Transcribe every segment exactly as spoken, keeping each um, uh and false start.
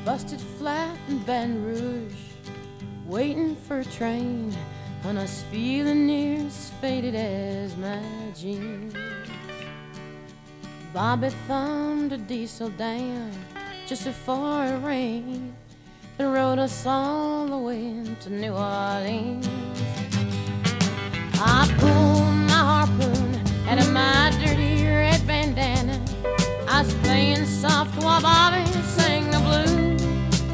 busted flat in Baton Rouge, waiting for a train, and I was feeling near as faded as my jeans. Bobby thumbed a diesel down just before it rained and rode us all the way to New Orleans. I pulled my harpoon out of my dirty red bandana. I was playing soft while Bobby sang the blues.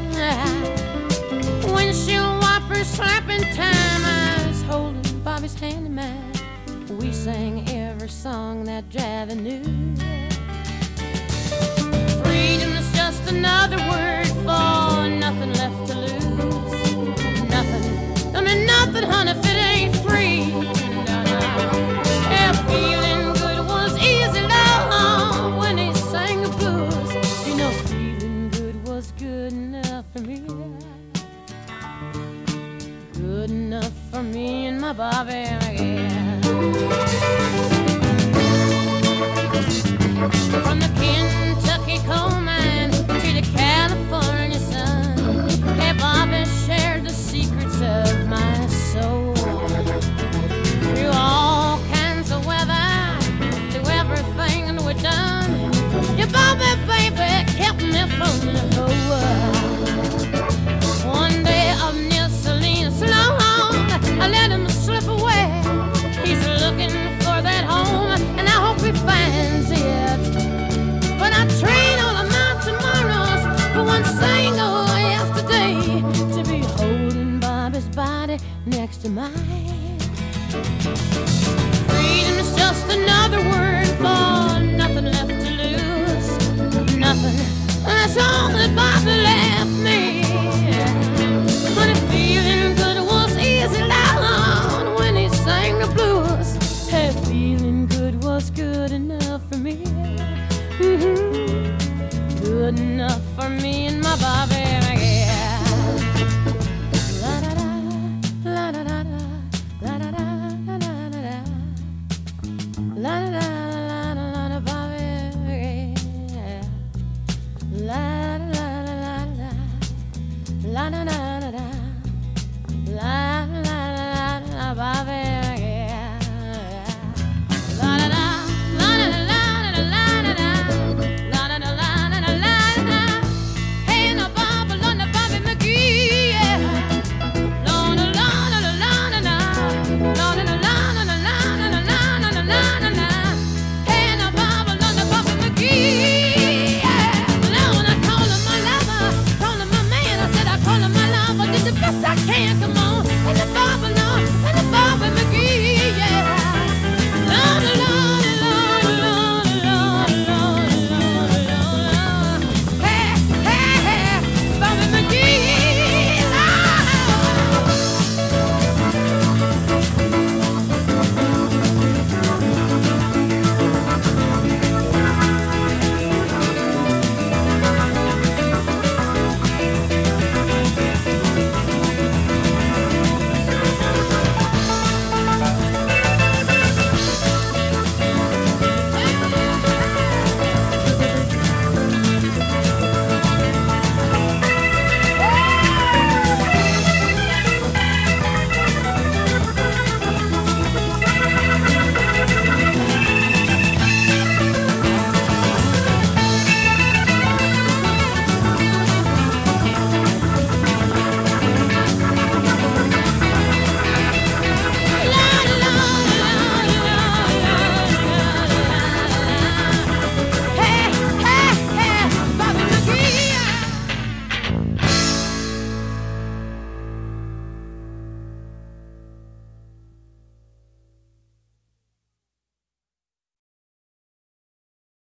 Windshield wipers slapping time, I was holding Bobby's hand in mine. We sang every song that Javi knew. Freedom is just another word for nothing left to lose. Nothing, I mean nothing, honey, if it ain't free. No, no. Yeah, feeling good was easy, love, when he sang the blues. You know, feeling good was good enough for me. Good enough for me and my Bobby, yeah. From the Kentucky coal mine to the California sun, hey, Bobby shared the secrets of my soul. Through all kinds of weather, through everything that we've done, yeah, Bobby, baby, kept me from the whole world. One day up near Selena Sloan, I let him slip away. He's looking for that home, and I hope he finds it. But I trade all of my tomorrows for one single yesterday, to be holding Bobby's body next to mine. Freedom is just another word for nothing left to lose. Nothing, that's all that Bobby left me. But if feeling good was easy, loud when he sang the blues, hey, feeling good was good enough for me. Mm-hmm. Good enough for me and my Bobby.